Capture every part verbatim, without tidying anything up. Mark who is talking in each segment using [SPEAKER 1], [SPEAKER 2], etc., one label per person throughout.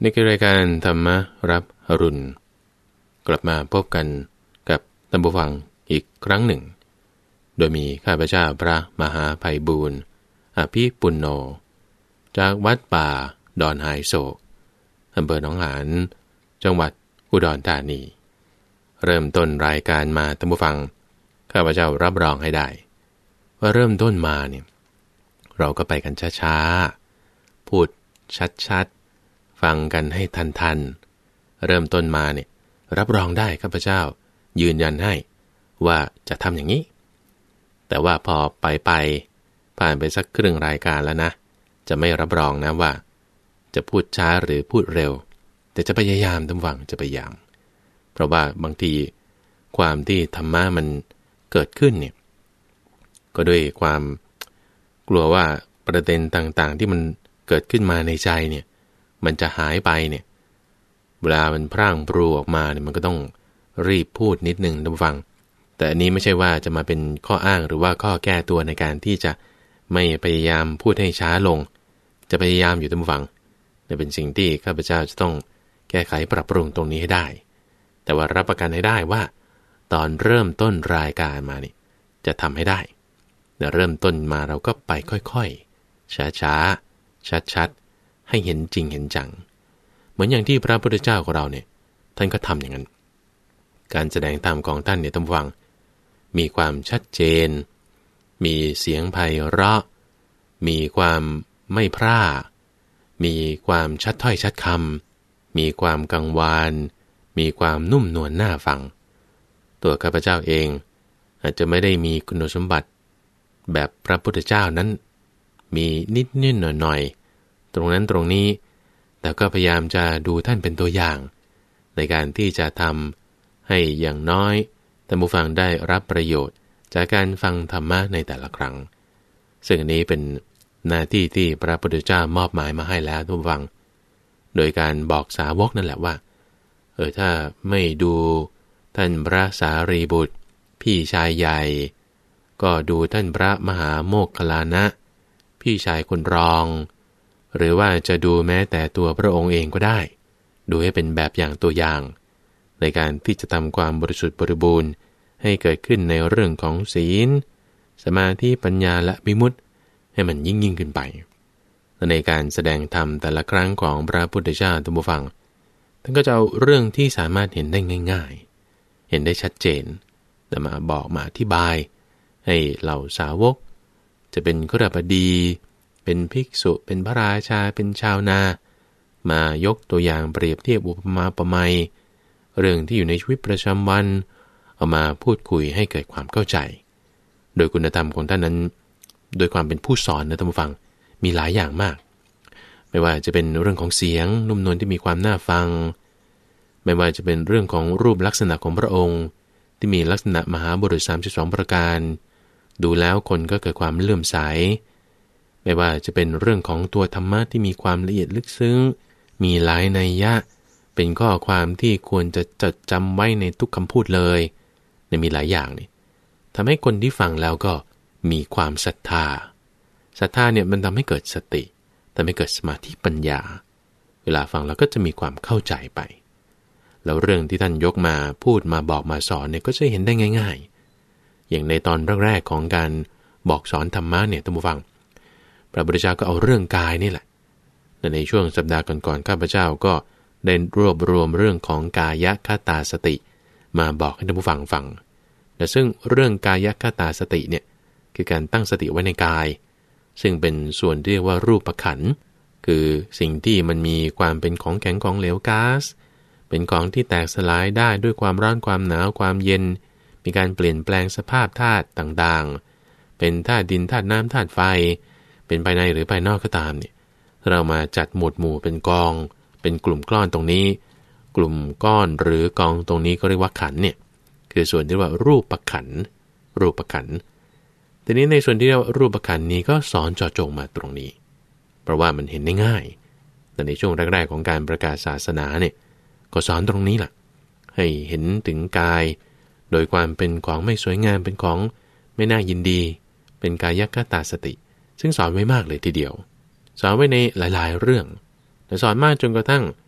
[SPEAKER 1] ในรายการธรรมรับอรุณกลับมาพบกันกับท่านผู้ฟังอีกครั้งหนึ่งโดยมีข้าพเจ้าพระมหาไพบูลย์อภิปุณโญจากวัดป่าดอนหายโศกอำเภอหนองหานจังหวัดอุดรธานีเริ่มต้นรายการมาท่านผู้ฟังข้าพเจ้ารับรองให้ได้ว่าเริ่มต้นมาเนี่ยเราก็ไปกันช้าๆพูดชัดๆฟังกันให้ทันๆเริ่มต้นมาเนี่ยรับรองได้ข้าพเจ้ายืนยันให้ว่าจะทำอย่างนี้แต่ว่าพอไปไปผ่านไปสักครึ่งรายการแล้วนะจะไม่รับรองนะว่าจะพูดช้าหรือพูดเร็วแต่จะพยายามทำฟังจะพยายามเพราะว่าบางทีความที่ธรรมะมันเกิดขึ้นเนี่ยก็ด้วยความกลัวว่าประเด็นต่างๆที่มันเกิดขึ้นมาในใจเนี่ยมันจะหายไปเนี่ยเวลามันพร่างพรูออกมาเนี่ยมันก็ต้องรีบพูดนิดนึงท่านผู้ฟังแต่อันนี้ไม่ใช่ว่าจะมาเป็นข้ออ้างหรือว่าข้อแก้ตัวในการที่จะไม่พยายามพูดให้ช้าลงจะพยายามอยู่ท่านผู้ฟังนี่เป็นสิ่งที่ข้าพเจ้าจะต้องแก้ไขปรับปรุงตรงนี้ให้ได้แต่ว่ารับประกันให้ได้ว่าตอนเริ่มต้นรายการมานี่จะทำให้ได้แต่เริ่มต้นมาเราก็ไปค่อยๆช้าๆชัดๆให้เห็นจริงเห็นจังเหมือนอย่างที่พระพุทธเจ้าของเราเนี่ยท่านก็ทำอย่างนั้นการแสดงธรรมของท่านเนี่ยท่านฟังมีความชัดเจนมีเสียงไพเราะมีความไม่พร่ามีความชัดถ้อยชัดคำมีความกังวานมีความนุ่มนวลน่าฟังตัวข้าพเจ้าเองอาจจะไม่ได้มีคุณสมบัติแบบพระพุทธเจ้านั้นมีนิดนิดหน่อยหน่อยตรงนั้นตรงนี้แต่ก็พยายามจะดูท่านเป็นตัวอย่างในการที่จะทำให้อย่างน้อยท่านผู้ฟังได้รับประโยชน์จากการฟังธรรมะในแต่ละครั้งซึ่งอันนี้เป็นหน้าที่ที่พระพุทธเจ้ามอบหมายมาให้แล้วท่านผู้ฟังโดยการบอกสาวกนั่นแหละว่าเออถ้าไม่ดูท่านพระสารีบุตรพี่ชายใหญ่ก็ดูท่านพระมหาโมคคัลลานะพี่ชายคนรองหรือว่าจะดูแม้แต่ตัวพระองค์เองก็ได้ดูให้เป็นแบบอย่างตัวอย่างในการที่จะทำความบริสุทธิ์บริบูรณ์ให้เกิดขึ้นในเรื่องของศีลสมาธิปัญญาและวิมุตติให้มันยิ่งยิ่งขึ้นไปและในการแสดงธรรมแต่ละครั้งของพระพุทธเจ้าท่านผู้ฟังท่านก็จะเอาเรื่องที่สามารถเห็นได้ง่ายๆเห็นได้ชัดเจนแต่มาบอกมาอธิบายให้เหล่าสาวกจะเป็นคฤหัสถีเป็นภิกษุเป็นพระราชาเป็นชาวนามายกตัวอย่างเปรียบเทียบอุปมาอุปไมยเรื่องที่อยู่ในชีวิตประจำวันเอามาพูดคุยให้เกิดความเข้าใจโดยคุณธรรมของท่านนั้นโดยความเป็นผู้สอนนะท่านผู้ฟังมีหลายอย่างมากไม่ว่าจะเป็นเรื่องของเสียงนุ่มนวลที่มีความน่าฟังไม่ว่าจะเป็นเรื่องของรูปลักษณะของพระองค์ที่มีลักษณะมหาบุรุษสามสิบสองประการดูแล้วคนก็เกิดความเลื่อมใสไม่ว่าจะเป็นเรื่องของตัวธรรมะที่มีความละเอียดลึกซึ้งมีหลายนัยยะเป็นข้อความที่ควรจะจดจำไว้ในทุกคำพูดเลยเนี่ยมีหลายอย่างนี่ทำให้คนที่ฟังแล้วก็มีความศรัทธาศรัทธาเนี่ยมันทำให้เกิดสติทำให้เกิดสมาธิปัญญาเวลาฟังเราก็จะมีความเข้าใจไปแล้วเรื่องที่ท่านยกมาพูดมาบอกมาสอนเนี่ยก็จะเห็นได้ง่ายๆอย่างในตอนแรกๆของการบอกสอนธรรมะเนี่ยท่านผู้ฟังพระพุทธเจ้าก็เอาเรื่องกายนี่แหละแต่ในช่วงสัปดาห์ก่อนๆข้าพเจ้าก็ได้รวบรวมเรื่องของกายคตาสติมาบอกให้ท่านผู้ฟังฟังแต่ซึ่งเรื่องกายคตาสติเนี่ยคือการตั้งสติไว้ในกายซึ่งเป็นส่วนที่เรียกว่ารูปขันธ์คือสิ่งที่มันมีความเป็นของแข็งของเหลวก๊าซเป็นของที่แตกสลายได้ด้วยความร้อนความหนาวความเย็นมีการเปลี่ยนแปลงสภาพธาตุต่างๆเป็นธาตุดินธาตุน้ำธาตุไฟเป็นภายในหรือภายนอกก็ตามเนี่ยเรามาจัดหมวดหมู่เป็นกองเป็นกลุ่มก้อนตรงนี้กลุ่มก้อนหรือกองตรงนี้ก็เรียกว่าขันธ์เนี่ยคือส่วนที่ว่ารูปขันธ์รูปขันธ์ทีนี้ในส่วนที่เรียกว่ารูปขันธ์นี้ก็สอนเจาะจงมาตรงนี้เพราะว่ามันเห็นได้ง่ายแต่ในช่วงแรกๆของการประกาศศาสนาเนี่ยก็สอนตรงนี้แหละให้เห็นถึงกายโดยความเป็นของไม่สวยงามเป็นของไม่น่ายินดีเป็นกายคตาสติซึ่งสอนไว้มากเลยทีเดียวสอนไว้ในหลายๆเรื่องแต่สอนมากจนกระทั่ง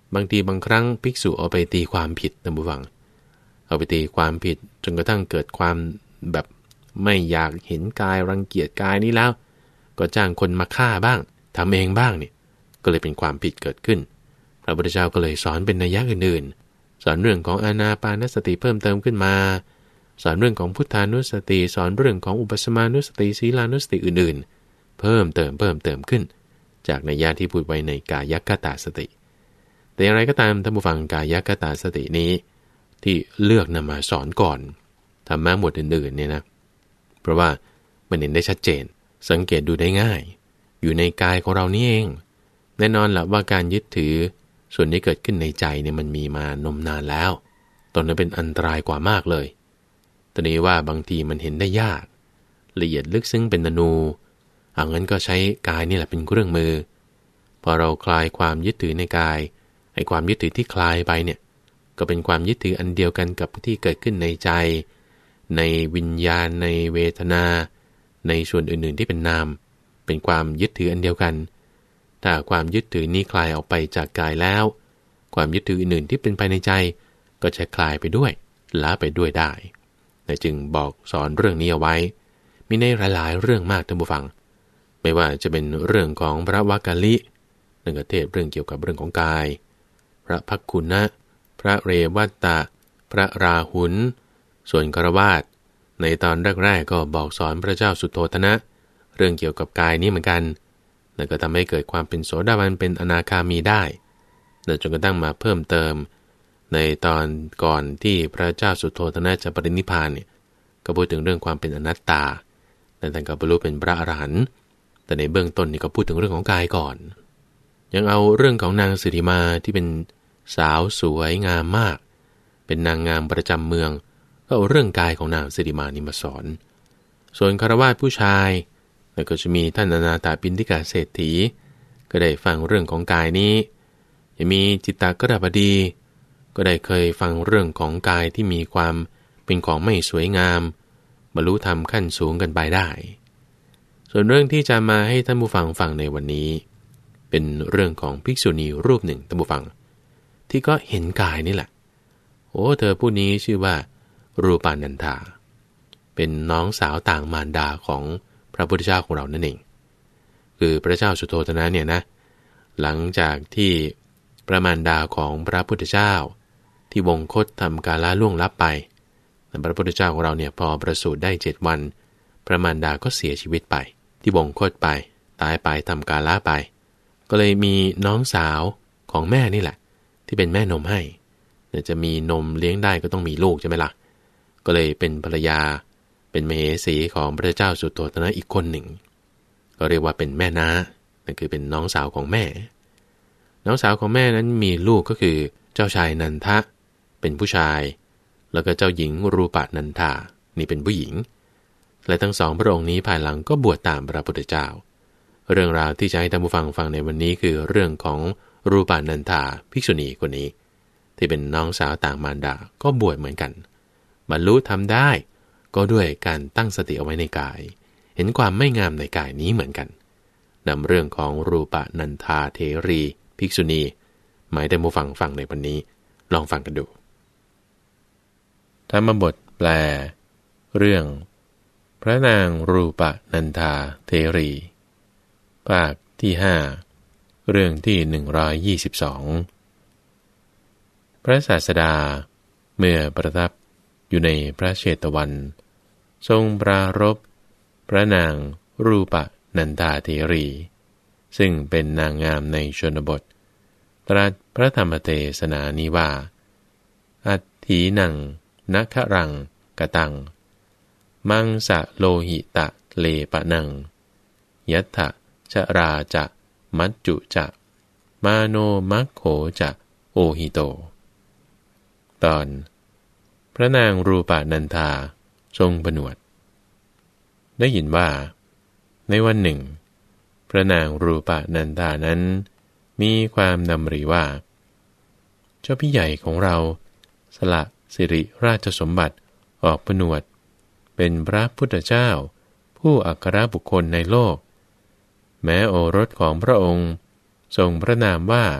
[SPEAKER 1] บางทีบางครั้งภิกษุเอาไปตีความผิดท่านผู้ฟังเอาไปตีความผิดจนกระทั่งเกิดความแบบไม่อยากเห็นกายรังเกียจกายนี้แล้วก็จ้างคนมาฆ่าบ้างทำเองบ้างเนี่ยก็เลยเป็นความผิดเกิดขึ้นพระพุทธเจ้าก็เลยสอนเป็นนัยยะอื่นๆสอนเรื่องของอานาปานสติเพิ่มเติมขึ้นมาสอนเรื่องของพุทธานุสติสอนเรื่องของอุปสมานุสติศีลานุสติอื่นๆเพิ่มเติมเพิ่มเติมขึ้นจากนัยยะที่พูดไว้ในกายคตาสติแต่อย่างไรก็ตามท่านผู้ฟังกายคตาสตินี้ที่เลือกนำมาสอนก่อนธรรมะหมวดอื่นๆเนี่ยนะเพราะว่ามันเห็นได้ชัดเจนสังเกตดูได้ง่ายอยู่ในกายของเรานี่เองแน่นอนแหละว่าการยึดถือส่วนที่เกิดขึ้นในใจเนี่ยมันมีมานมนานแล้วตอนนั้นเป็นอันตรายกว่ามากเลยตอนนี้ว่าบางทีมันเห็นได้ยากละเอียดลึกซึ้งเป็นอนูเอางั้นก็ใช้กายนี่แหละเป็นเครื่องมือพอเราคลายความยึดถือในกายไอ้ความยึดถือที่คลายไปเนี่ยก็เป็นความยึดถืออันเดียวกันกับที่เกิดขึ้นในใจในวิญญาณในเวทนาในส่วนอื่นๆที่เป็นนามเป็นความยึดถืออันเดียวกันถ้าความยึดถือนี้คลายออกไปจากกายแล้วความยึดถืออื่นๆที่เป็นภายในใจก็จะคลายไปด้วยละไปด้วยได้แต่จึงบอกสอนเรื่องนี้เอาไว้มีในหลายๆเรื่องมากท่านผู้ฟังไม่ว่าจะเป็นเรื่องของพระวักกะลินั่นก็เทศเรื่องเกี่ยวกับเรื่องของกายพระภักคุณะพระเรวัตตะพระราหุลส่วนฆราวาสในตอนแรกๆก็บอกสอนพระเจ้าสุโธทนะเรื่องเกี่ยวกับกายนี้เหมือนกันแล้วก็ทำให้เกิดความเป็นโสดาบันเป็นอนาคามีได้แล้วจนกระทั่งมาเพิ่มเติมในตอนก่อนที่พระเจ้าสุโธทนะจะปรินิพพานเนี่ยก็พูดถึงเรื่องความเป็นอนัตตาแต่ท่านก็บรรลุเป็นพระอรหันต์แต่ในเบื้องต้นนี่ก็พูดถึงเรื่องของกายก่อนยังเอาเรื่องของนางสิริมาที่เป็นสาวสวยงามมากเป็นนางงามประจำเมืองก็เอาเรื่องกายของนางสิริมานี่มาสอนส่วนฆราวาสผู้ชายแล้วก็จะมีท่านอนาถปิณฑิกเศรษฐีก็ได้ฟังเรื่องของกายนี้ยังมีจิตตกฤบดีก็ได้เคยฟังเรื่องของกายที่มีความเป็นของไม่สวยงามบรรลุธรรมขั้นสูงกันไปได้ส่วนเรื่องที่จะมาให้ท่านผู้ฟังฟังในวันนี้เป็นเรื่องของภิกษุณีรูปหนึ่งท่านผู้ฟังที่ก็เห็นกายนี่แหละโอ้เธอผู้นี้ชื่อว่ารูปานันธาเป็นน้องสาวต่างมารดาของพระพุทธเจ้าของเรานั่นเองคือพระเจ้าสุโธทนะเนี่ยนะหลังจากที่พระมารดาของพระพุทธเจ้าที่วงคตทำกาลล่วงลับไปแต่พระพุทธเจ้าของเราเนี่ยพอประสูติได้เจ็ดวันพระมารดาก็เสียชีวิตไปที่วงคตไปตายไปทำกาลไปก็เลยมีน้องสาวของแม่นี่แหละที่เป็นแม่นมให้เนี่ยจะมีนมเลี้ยงได้ก็ต้องมีลูกใช่ไหมล่ะก็เลยเป็นภรรยาเป็นมเหสีของพระเจ้าสุโธทนะอีกคนหนึ่งก็เรียกว่าเป็นแม่น้านั่นคือเป็นน้องสาวของแม่น้องสาวของแม่นั้นมีลูกก็คือเจ้าชายนันทะเป็นผู้ชายแล้วก็เจ้าหญิงรูปนันธานี่เป็นผู้หญิงและทั้งสองพระองค์นี้ภายหลังก็บวชตามพระพุทธเจ้าเรื่องราวที่จะให้ท่านผู้ฟังฟังในวันนี้คือเรื่องของรูปนันธาภิกษุณีคนนี้ที่เป็นน้องสาวต่างมารดาก็บวชเหมือนกันบรรลุทำได้ก็ด้วยการตั้งสติเอาไว้ในกายเห็นความไม่งามในกายนี้เหมือนกันนำเรื่องของรูปนันธาเถรีภิกษุณีหมายได้มาฟังฟังในวันนี้ลองฟังกันดูธรรมบทแปลเรื่องพระนางรูปนันธาเถรีภาคที่ห้าเรื่องที่หนึ่งร้อยยี่สิบสองพระศาสดาเมื่อประทับอยู่ในพระเชตวันทรงปรารภพระนางรูปนันธาเถรีซึ่งเป็นนางงามในชนบทตรัสพระธรรมเทศนานี้ว่าอัตถีนังนัครังกตังมังสะโลหิตะเลปะนังยัตถะชราจะมัจจุจะมาโนมัคโขจะโอหิโตตอนพระนางรูปนันธาทรงผนวดได้ยินว่าในวันหนึ่งพระนางรูปนันธานั้นมีความดำริว่าเจ้าพี่ใหญ่ของเราสละสิริราชสมบัติออกผนวดเป็นพระพุทธเจ้าผู้อัครบุคคลในโลกแม้โอรสของพระองค์ทรงพระนามว่า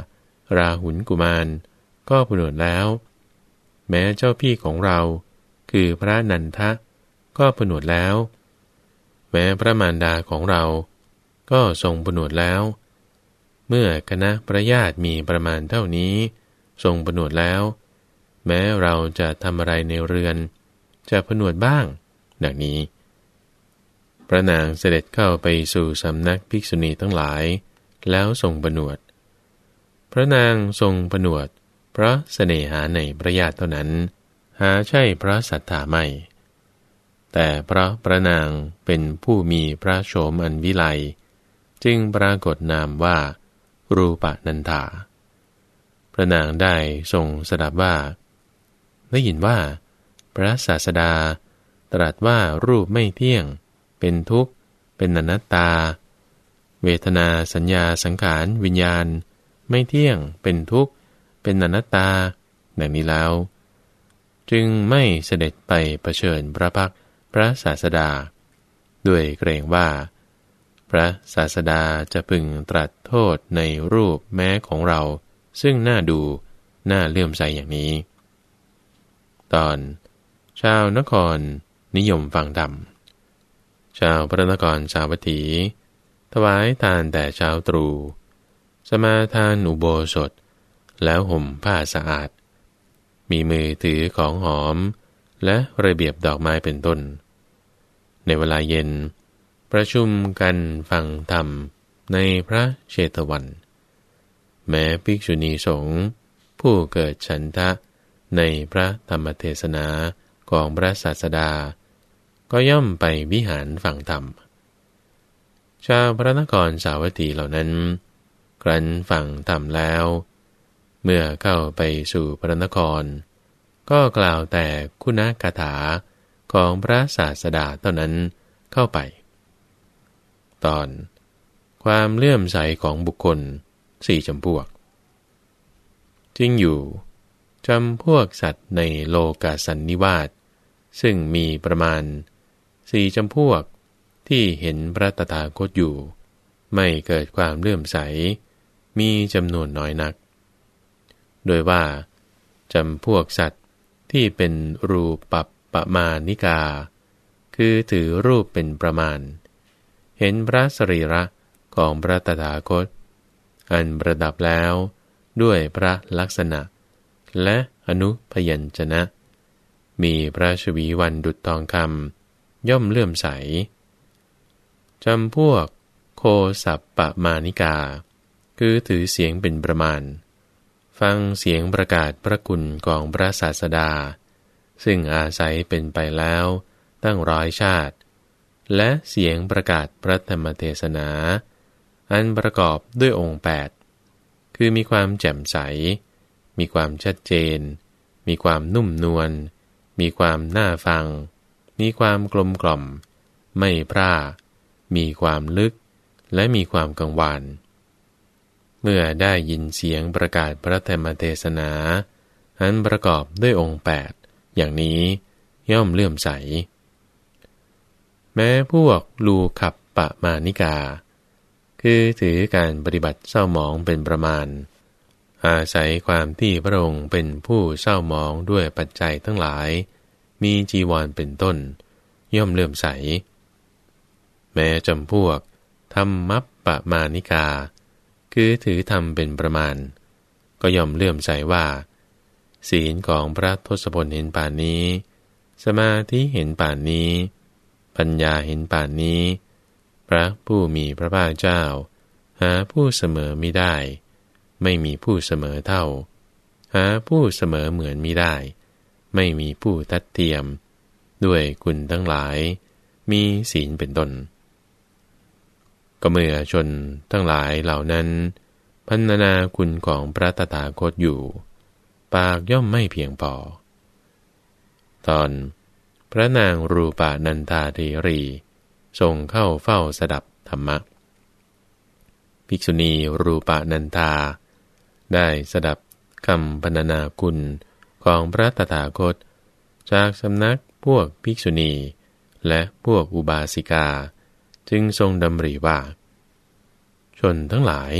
[SPEAKER 1] ราหุลกุมารก็ผนวดแล้วแม้เจ้าพี่ของเราคือพระนันทะก็ผนวดแล้วแม้พระมารดาของเราก็ทรงผนวดแล้วเมื่อคณะพระญาติมีประมาณเท่านี้ทรงผนวดแล้วแม้เราจะทำอะไรในเรือนจะผนวดบ้างดังนี้พระนางเสด็จเข้าไปสู่สำนักภิกษุณีทั้งหลายแล้วทรงผนวดพระนางทรงผนวดเพราะเสน่หาในพระญาติเท่านั้นหาใช่พระสัทธาไม่แต่เพราะพระนางเป็นผู้มีพระโฉมอันวิไลจึงปรากฏนามว่ารูปนันธาพระนางได้ทรงสดับว่าได้ยินว่าพระศาสดาตรัสว่ารูปไม่เที่ยงเป็นทุกข์เป็นอนัตตาเวทนาสัญญาสังขารวิญญาณไม่เที่ยงเป็นทุกข์เป็นอนัตตาดังนี้แล้วจึงไม่เสด็จไปเผชิญพระพักตร์พระศาสดาด้วยเกรงว่าพระศาสดาจะพึงตรัสโทษในรูปแม้ของเราซึ่งน่าดูน่าเลื่อมใสอย่างนี้ตอนชาวนครนิยมฟังธรรมชาวพระนครสาวัตถีถวายทานแต่เช้าตรู่สมาทานอุโบสถแล้วห่มผ้าสะอาดมีมือถือของหอมและระเบียบดอกไม้เป็นต้นในเวลาเย็นประชุมกันฟังธรรมในพระเชตวันแม้ภิกษุณีสงฆ์ผู้เกิดฉันทะในพระธรรมเทศนาของพระศาสดาก็ย่อมไปวิหารฟังธรรมชาวพระนครสาวัตถีเหล่านั้นครั้นฟังธรรมแล้วเมื่อเข้าไปสู่พระนครก็กล่าวแต่คุณกถาของพระศาสดาเท่านั้นเข้าไปตอนความเลื่อมใสของบุคคลสี่จำพวกจริงอยู่จำพวกสัตว์ในโลกาสันนิวาสซึ่งมีประมาณสี่จำพวกที่เห็นพระตถาคตอยู่ไม่เกิดความเลื่อมใสมีจำนวนน้อยนักโดยว่าจำพวกสัตว์ที่เป็นรูปัปปมาณิกาคือถือรูปเป็นประมาณเห็นพระสรีระของพระตถาคตอันประดับแล้วด้วยพระลักษณะและอนุพยัญชนะมีพระชวีวันดุจทองคำย่อมเลื่อมใสจำพวกโคสัปปมาณิกาคือถือเสียงเป็นประมาณฟังเสียงประกาศพระคุณของพระศาสดาซึ่งอาศัยเป็นไปแล้วตั้งร้อยชาติและเสียงประกาศพระธรรมเทศนาอันประกอบด้วยองค์แปดคือมีความแจ่มใสมีความชัดเจนมีความนุ่มนวลมีความน่าฟังมีความกลมกล่อมไม่พร่ามีความลึกและมีความกังวานเมื่อได้ยินเสียงประกาศพระธรรมเทศนาอันประกอบด้วยองค์แปดอย่างนี้ย่อมเลื่อมใสแม้พวกลูคัปปมาณิกาคือถือการปฏิบัติเศร้าหมองเป็นประมาณอาศัยความที่พระองค์เป็นผู้เศร้าหมองด้วยปัจจัยทั้งหลายมีจีวรเป็นต้นย่อมเลื่อมใสแม้จำพวกธัมมัปปมาณิกาคือถือธรรมเป็นประมาณก็ย่อมเลื่อมใสว่าศีลของพระทศพลเห็นป่านนี้สมาธิเห็นป่านนี้ปัญญาเห็นป่านนี้พระผู้มีพระภาคเจ้าหาผู้เสมอมิได้ไม่มีผู้เสมอเท่าหาผู้เสมอเหมือนมิได้ไม่มีผู้ทัดเทียมด้วยคุณทั้งหลายมีศีลเป็นต้นก็เมื่อชนทั้งหลายเหล่านั้นพรรณนาคุณของพระตถาคตอยู่ปากย่อมไม่เพียงพอตอนพระนางรูปานันทาเถรีทรงเข้าเฝ้าสดับธรรมะภิกษุณีรูปานันทาได้สดับคำพรรณนาคุณของพระตถาคตจากสำนักพวกภิกษุณีและพวกอุบาสิกาจึงทรงดำริว่าชนทั้งหลาย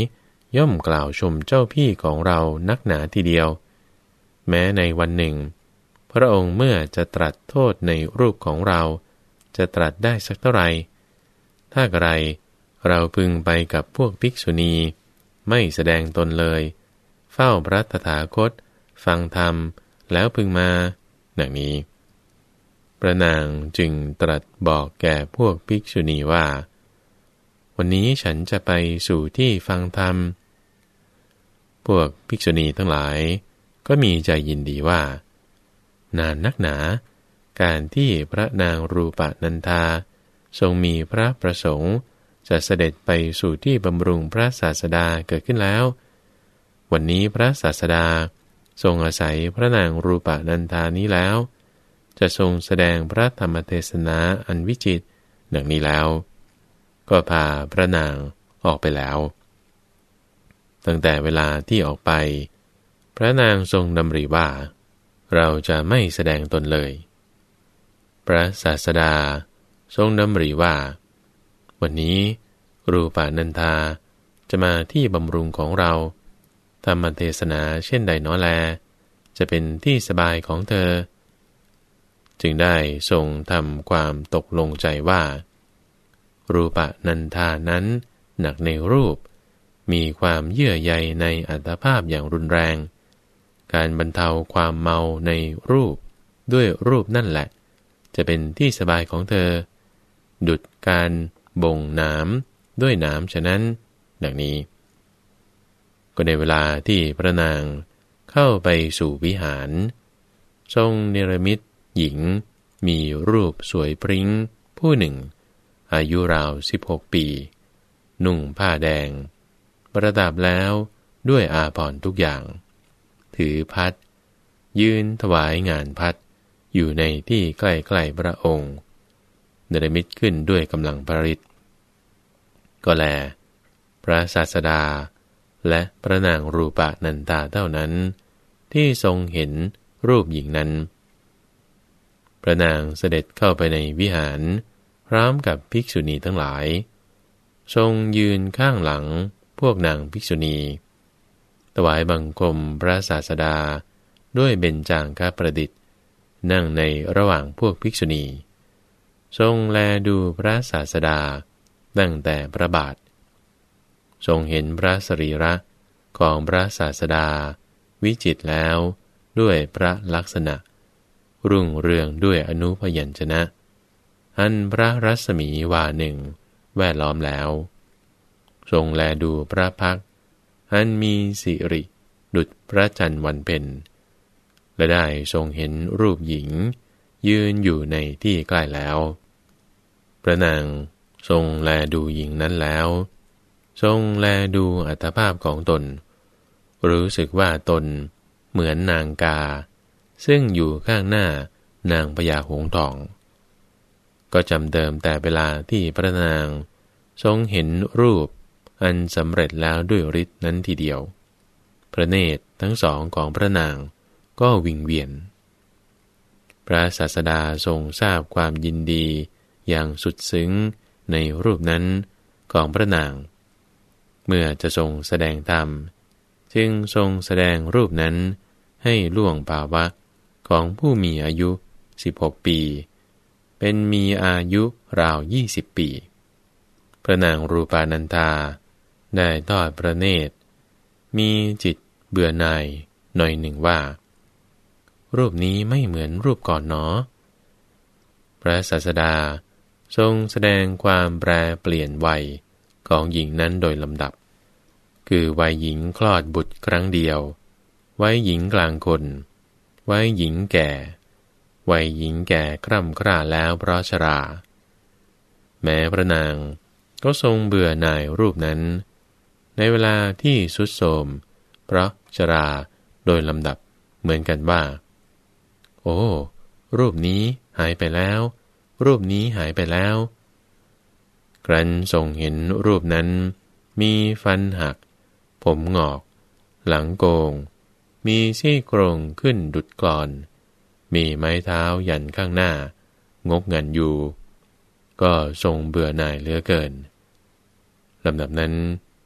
[SPEAKER 1] ย่อมกล่าวชมเจ้าพี่ของเรานักหนาทีเดียวแม้ในวันหนึ่งพระองค์เมื่อจะตรัสโทษในรูปของเราจะตรัสได้สักเท่าไหร่ถ้าไกรเราพึงไปกับพวกภิกษุณีไม่แสดงตนเลยเฝ้าพระตถาคตฟังธรรมแล้วพึงมาดังนี้พระนางจึงตรัสบอกแก่พวกภิกษุณีว่าวันนี้ฉันจะไปสู่ที่ฟังธรรมพวกภิกษุณีทั้งหลายก็มีใจยินดีว่านานนักหนาการที่พระนางรูปนันธาทรงมีพระประสงค์จะเสด็จไปสู่ที่บำรุงพระศาสดาเกิดขึ้นแล้ววันนี้พระศาสดาทรงอาศัยพระนางรูปนันธานี้แล้วจะทรงแสดงพระธรรมเทศนาอันวิจิตรดังนี้แล้วก็พาพระนางออกไปแล้วตั้งแต่เวลาที่ออกไปพระนางทรงดำริว่าเราจะไม่แสดงตนเลยพระศาสดาทรงดำริว่าวันนี้รูปนันธาจะมาที่บำรุงของเราธรรมเทศนาเช่นใดน้อแลจะเป็นที่สบายของเธอจึงได้ทรงทำความตกลงใจว่ารูปนันธานั้นหนักในรูปมีความเยื่อใยในอัตภาพอย่างรุนแรงการบรรเทาความเมาในรูปด้วยรูปนั่นแหละจะเป็นที่สบายของเธอดุจการบ่งน้ำด้วยน้ำฉะนั้นดังนี้ก็ในเวลาที่พระนางเข้าไปสู่วิหารทรงเนรมิตหญิงมีรูปสวยพริ้งผู้หนึ่งอายุราวสิบหกปีนุ่งผ้าแดงประดับแล้วด้วยอาภรณ์ทุกอย่างถือพัดยืนถวายงานพัดอยู่ในที่ใกล้ๆพระองค์เนรมิตขึ้นด้วยกำลังพระฤทธิ์ก็แลพระศาสดาและพระนางรูปนันธาเท่านั้นที่ทรงเห็นรูปหญิงนั้นพระนางเสด็จเข้าไปในวิหารพร้อมกับภิกษุณีทั้งหลายทรงยืนข้างหลังพวกนางภิกษุณีถวายบังคมพระศาสดาด้วยเบญจางคประดิษฐ์นั่งในระหว่างพวกภิกษุณีทรงแลดูพระศาสดาตั้งแต่พระบาททรงเห็นพระสรีระของพระศาสดาวิจิตรแล้วด้วยพระลักษณะรุ่งเรืองด้วยอนุพยัญชนะอันพระรัศมีวาหนึ่งแวดล้อมแล้วทรงแลดูพระพักตร์อันมีสิริดุจพระจันทร์วันเพ็ญและได้ทรงเห็นรูปหญิงยืนอยู่ในที่ใกล้แล้วพระนางทรงแลดูหญิงนั้นแล้วทรงแลดูอัตภาพของตนรู้สึกว่าตนเหมือนนางกาซึ่งอยู่ข้างหน้านางพญาหงส์ทองก็จำเดิมแต่เวลาที่พระนางทรงเห็นรูปอันสำเร็จแล้วด้วยฤทธิ์นั้นทีเดียวพระเนตรทั้งสองของพระนางก็วิงเวียนพระศาสดาทรงทราบความยินดีอย่างสุดซึ้งในรูปนั้นของพระนางเมื่อจะทรงแสดงธรรมจึงทรงแสดงรูปนั้นให้ล่วงภาวะของผู้มีอายุสิบหกปีเป็นมีอายุราวยี่สิบปีพระนางรูปนันธาได้ทอดพระเนตรมีจิตเบื่อหน่ายหน่อยหนึ่งว่ารูปนี้ไม่เหมือนรูปก่อนหนอพระศาสดาทรงแสดงความแปรเปลี่ยนวัยของหญิงนั้นโดยลำดับคือวัยหญิงคลอดบุตรครั้งเดียววัยหญิงกลางคนวัยหญิงแก่วัยหญิงแก่คร่ำคร่าแล้วเพราะชราแม้พระนางก็ทรงเบื่อหน่ายรูปนั้นในเวลาที่ทรุดโทรมเพราะชราโดยลำดับเหมือนกันว่าโอ้รูปนี้หายไปแล้วรูปนี้หายไปแล้วครั้นทรงเห็นรูปนั้นมีฟันหักผมงอกหลังโกงมีซี่โครงขึ้นดุจกลอนมีไม้เท้ายันข้างหน้างกงันอยู่ก็ทรงเบื่อหน่ายเหลือเกินลำดับนั้นพ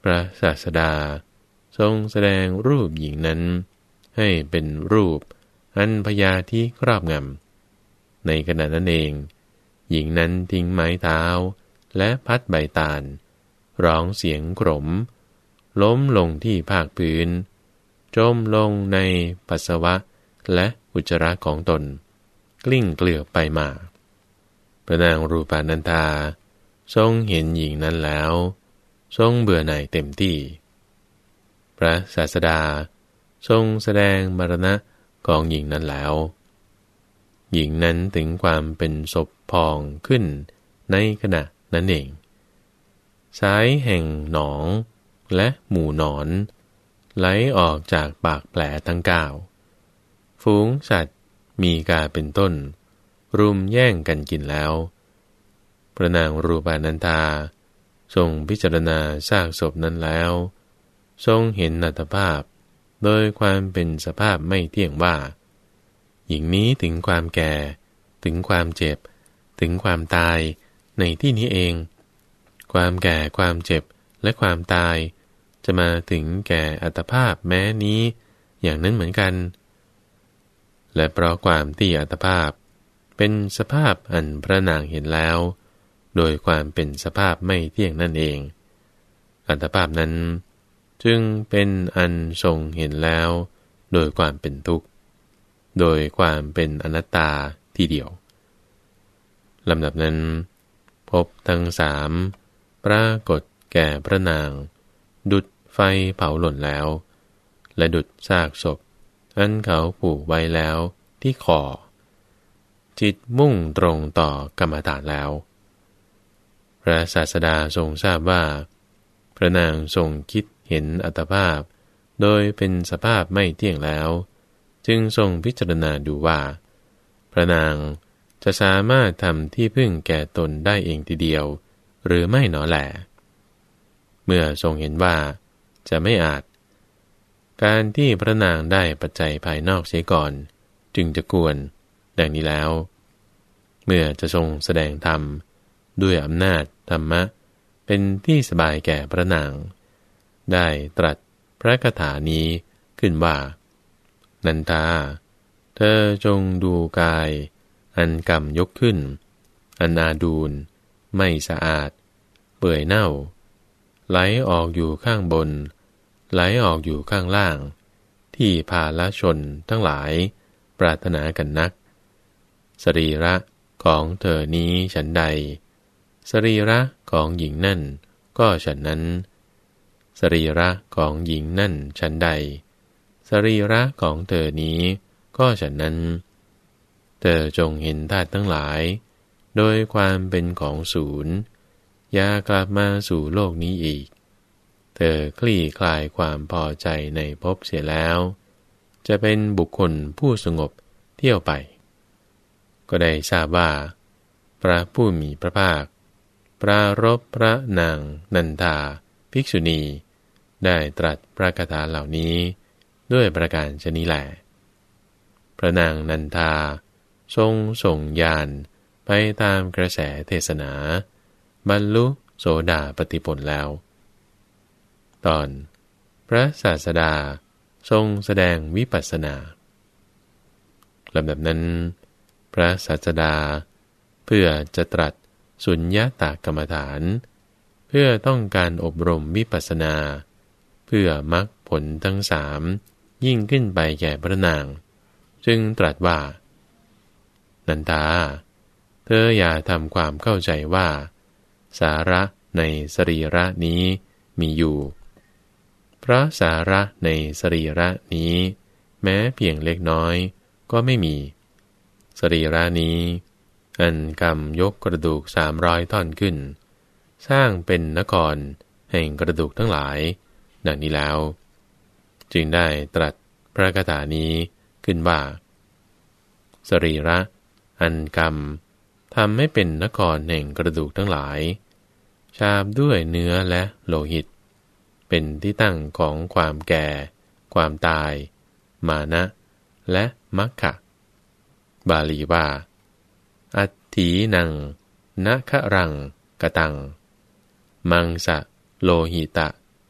[SPEAKER 1] พระศาสดาทรงแสดงรูปหญิงนั้นให้เป็นรูปอันพยาธิครอบงำในขณะนั้นเองหญิงนั้นทิ้งไม้เท้าและพัดใบตาลร้องเสียงกรมล้มลงที่ภาคพื้นจมลงในปัสสาวะและอุจจาระของตนกลิ้งเกลือกไปมาพระนางรูปานันธาทรงเห็นหญิงนั้นแล้วทรงเบื่อหน่ายเต็มที่พระศาสดาทรงแสดงมรณะของหญิงนั้นแล้วหญิงนั้นถึงความเป็นศพพองขึ้นในขณะนั้นเองสายแห่งหนองและหมู่หนอนไหลออกจากปากแผลทั้งเก้าฝูงสัตว์มีกาเป็นต้นรุมแย่งกันกินแล้วพระนางรูปานันธาทรงพิจารณาซากศพนั้นแล้วทรงเห็นอัตภาพโดยความเป็นสภาพไม่เที่ยงว่าหญิงนี้ถึงความแก่ถึงความเจ็บถึงความตายในที่นี้เองความแก่ความเจ็บและความตายจะมาถึงแก่อัตภาพแม้นี้อย่างนั้นเหมือนกันและเพราะความที่อัตภาพเป็นสภาพอันพระนางเห็นแล้วโดยความเป็นสภาพไม่เที่ยงนั่นเองอัตภาพนั้นจึงเป็นอันทรงเห็นแล้วโดยความเป็นทุกข์โดยความเป็นอนัตตาทีเดียวลำดับนั้นพบทั้งสามปรากฏแก่พระนางดุจไฟเผาหล่นแล้วและดุจซากศพอันเขาผูกไว้แล้วที่คอจิตมุ่งตรงต่อกรรมฐานแล้วพระศาสดาทรงทราบว่าพระนางทรงคิดเห็นอัตภาพโดยเป็นสภาพไม่เที่ยงแล้วจึงทรงพิจารณาดูว่าพระนางจะสามารถทำที่พึ่งแก่ตนได้เองทีเดียวหรือไม่หนอแหละเมื่อทรงเห็นว่าจะไม่อาจการที่พระนางได้ปัจจัยภายนอกเสียก่อนจึงจะควรดังนี้แล้วเมื่อจะทรงแสดงธรรมด้วยอำนาจธรรมะเป็นที่สบายแก่พระนางได้ตรัสพระคาถานี้ขึ้นว่านันทาเธอจงดูกายอันกำยกขึ้นอันอาดูลไม่สะอาดเปื่อยเน่าไหลออกอยู่ข้างบนไหลออกอยู่ข้างล่างที่ภาลชนทั้งหลายปรารถนากันนักสรีระของเธอนี้ฉันใดสรีระของหญิงนั่นก็ฉันนั้นสรีระของหญิงนั่นฉันใดสรีระของเธอนี้ก็ฉันนั้นเธอจงเห็นธาตุทั้งหลายโดยความเป็นของศูนย์อย่ากลับมาสู่โลกนี้อีกเธอคลี่คลายความพอใจในภพเสียแล้วจะเป็นบุคคลผู้สงบเที่ยวไปก็ได้ทราบว่าพระผู้มีพระภาคปรารภพระนางนันทาภิกษุณีได้ตรัสพระคาถาเหล่านี้ด้วยประการชนี้แลพระนางนันทาทรงส่งญาณไปตามกระแสเทศนาบรรลุโสดาปัตติผลแล้วตอนพระศาสดาทรงแสดงวิปัสสนาลำดับนั้นพระศาสดาเพื่อจะตรัสสุญญตากรรมฐานเพื่อต้องการอบรมวิปัสสนาเพื่อมรรคผลทั้งสามยิ่งขึ้นไปแก่พระนางจึงตรัสว่านันทาเธออย่าทำความเข้าใจว่าสาระในสรีระนี้มีอยู่เพราะสาระในสรีระนี้แม้เพียงเล็กน้อยก็ไม่มีสรีระนี้อันกำยกกระดูกสามร้อยท่อนขึ้นสร้างเป็นนครแห่งกระดูกทั้งหลายดังนี้แล้วจึงได้ตรัสพระคาถานี้ขึ้นว่าสรีระอันกำทำให้เป็นนครแห่งกระดูกทั้งหลายฉาบด้วยเนื้อและโลหิตเป็นที่ตั้งของความแก่ความตายมานะและมัคคะบาลีว่าอัตถีนังนะคะรังกตังมังสะโลหิตะ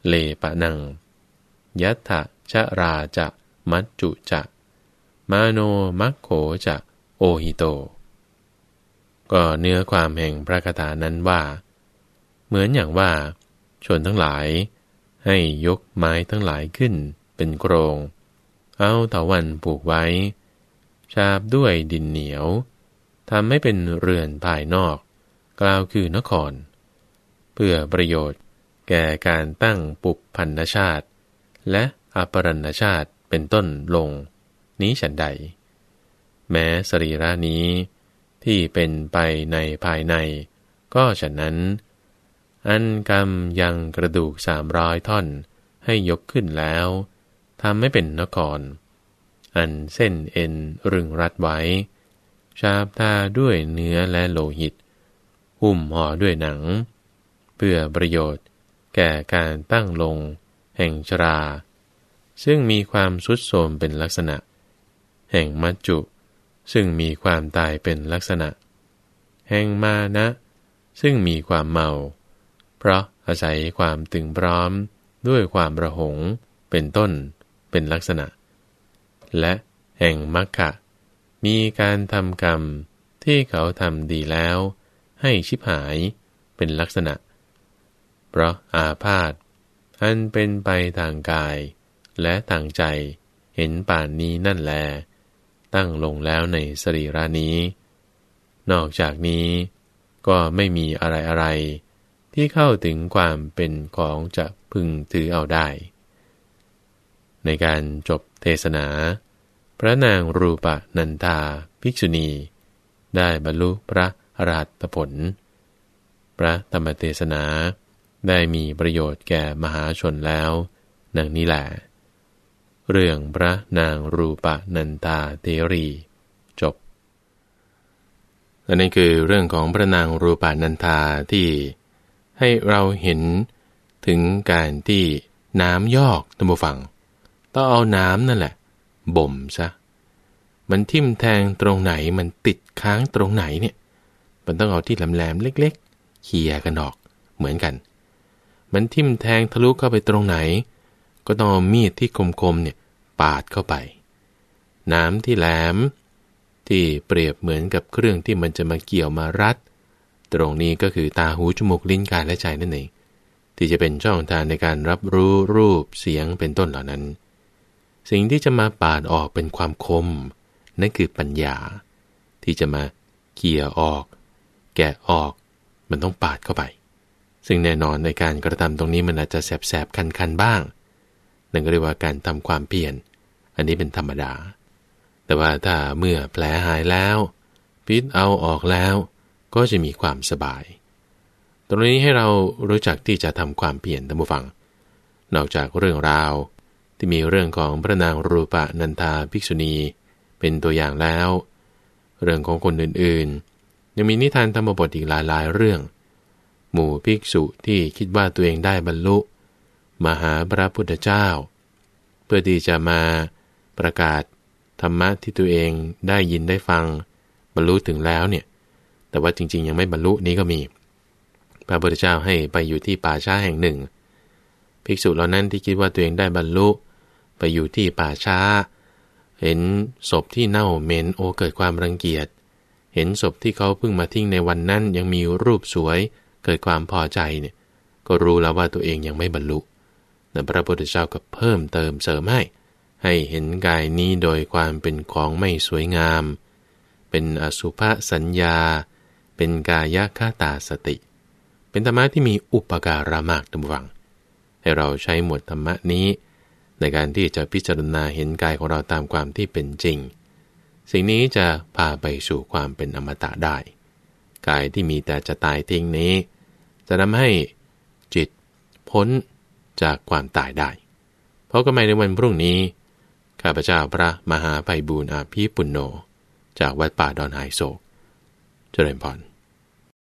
[SPEAKER 1] เลปะนังยัตถะชะราจะมัจจุจะมาโนมัคโขจะโอหิโตก็เนื้อความแห่งพระคาถานั้นว่าเหมือนอย่างว่าชนทั้งหลายให้ยกไม้ทั้งหลายขึ้นเป็นโครงเอาเถาวัลย์ปลูกไว้ฉาบด้วยดินเหนียวทำให้เป็นเรือนภายนอกกล่าวคือนครเพื่อประโยชน์แก่การตั้งปุพพันธชาติและอปรัณชาติเป็นต้นลงนี้ฉันใดแม้สรีระนี้ที่เป็นไปในภายในก็ฉะนั้นอันกรรมยังกระดูกสามร้อยท่อนให้ยกขึ้นแล้วทำให้เป็นนครอันเส้นเอ็นรึงรัดไว้ฉาบทาด้วยเนื้อและโลหิตหุ้มห่อด้วยหนังเพื่อประโยชน์แก่การตั้งลงแห่งชราซึ่งมีความทรุดโทรมเป็นลักษณะแห่งมัจจุซึ่งมีความตายเป็นลักษณะแห่งมานะซึ่งมีความเมาเพราะอาศัยความตึงพร้อมด้วยความระหงเป็นต้นเป็นลักษณะและแห่งมัคคะมีการทำกรรมที่เขาทำดีแล้วให้ชิบหายเป็นลักษณะเพราะอาพาธอันเป็นไปทางกายและทางใจเห็นป่านนี้นั่นแลตั้งลงแล้วในสรีระนี้นอกจากนี้ก็ไม่มีอะไรอะไรที่เข้าถึงความเป็นของจะพึงถือเอาได้ในการจบเทศนาพระนางรูปนันทาภิกษุณีได้บรรลุพระอรหัตผลพระธรรมเทศนาได้มีประโยชน์แก่มหาชนแล้วดังนี้แหละเรื่องพระนางรูปนันทาเถรีจบและนี่คือเรื่องของพระนางรูปนันทาที่ให้เราเห็นถึงการที่น้ำยอกท่านผู้ฟังต้องเอาน้ำนั่นแหละบ่มซะมันทิ่มแทงตรงไหนมันติดค้างตรงไหนเนี่ยมันต้องเอาที่แหลมๆเล็กๆเขี่ยกันออกเหมือนกันมันทิ่มแทงทะลุเข้าไปตรงไหนก็ต้องเอามีดที่คมๆเนี่ยปาดเข้าไปน้ำที่แหลมที่เปรียบเหมือนกับเครื่องที่มันจะมาเกี่ยวมารัดตรงนี้ก็คือตาหูจมูกลิ้นกายและใจนั่นเองที่จะเป็นช่องทางในการรับรู้รูปเสียงเป็นต้นเหล่านั้นสิ่งที่จะมาปาดออกเป็นความคมนั่นคือปัญญาที่จะมาเกี่ยออกแกะออกมันต้องปาดเข้าไปซึ่งแน่นอนในการกระทำตรงนี้มันอาจจะแสบๆคันๆบ้างนั่นก็เรียกว่าการทำความเพียรอันนี้เป็นธรรมดาแต่ว่าถ้าเมื่อแผลหายแล้วพิษเอาออกแล้วก็จะมีความสบายตรงนี้ให้เรารู้จักที่จะทำความเพียรท่านผู้ฟังนอกจากเรื่องราวที่มีเรื่องของพระนางรูปนันทาภิกษุณีเป็นตัวอย่างแล้วเรื่องของคนอื่นๆยังมีนิทานธรรมบทอีกหลายๆเรื่องหมู่ภิกษุที่คิดว่าตัวเองได้บรรลุมาหาพระพุทธเจ้าเพื่อที่จะมาประกาศธรรมะที่ตัวเองได้ยินได้ฟังบรรลุถึงแล้วเนี่ยแต่ว่าจริงๆยังไม่บรรลุนี้ก็มีพระพุทธเจ้าให้ไปอยู่ที่ป่าช้าแห่งหนึ่งภิกษุเหล่านั้นที่คิดว่าตัวเองได้บรรลุไปอยู่ที่ป่าช้าเห็นศพที่เน่าเหม็นโอเกิดความรังเกียจเห็นศพที่เขาเพิ่งมาทิ้งในวันนั้นยังมีรูปสวยเกิดความพอใจเนี่ยก็รู้แล้วว่าตัวเองยังไม่บรรลุแต่พระพุทธเจ้าก็เพิ่มเติมเสริมให้ให้เห็นกายนี้โดยความเป็นของไม่สวยงามเป็นอสุภสัญญาเป็นกายคตาสติเป็นธรรมะที่มีอุปการะมากท่านผู้ฟังให้เราใช้หมวดธรรมะนี้ในการที่จะพิจารณาเห็นกายของเราตามความที่เป็นจริงสิ่งนี้จะพาไปสู่ความเป็นอมตะได้กายที่มีแต่จะตายทิ้งนี้จะทำให้จิตพ้นจากความตายได้เพราะก็ไม่ในวันพรุ่งนี้ข้าพเจ้าพระมหาไพบูลย์อาภีปุณโญจากวัดป่าดอนไฮโศกเจริญพร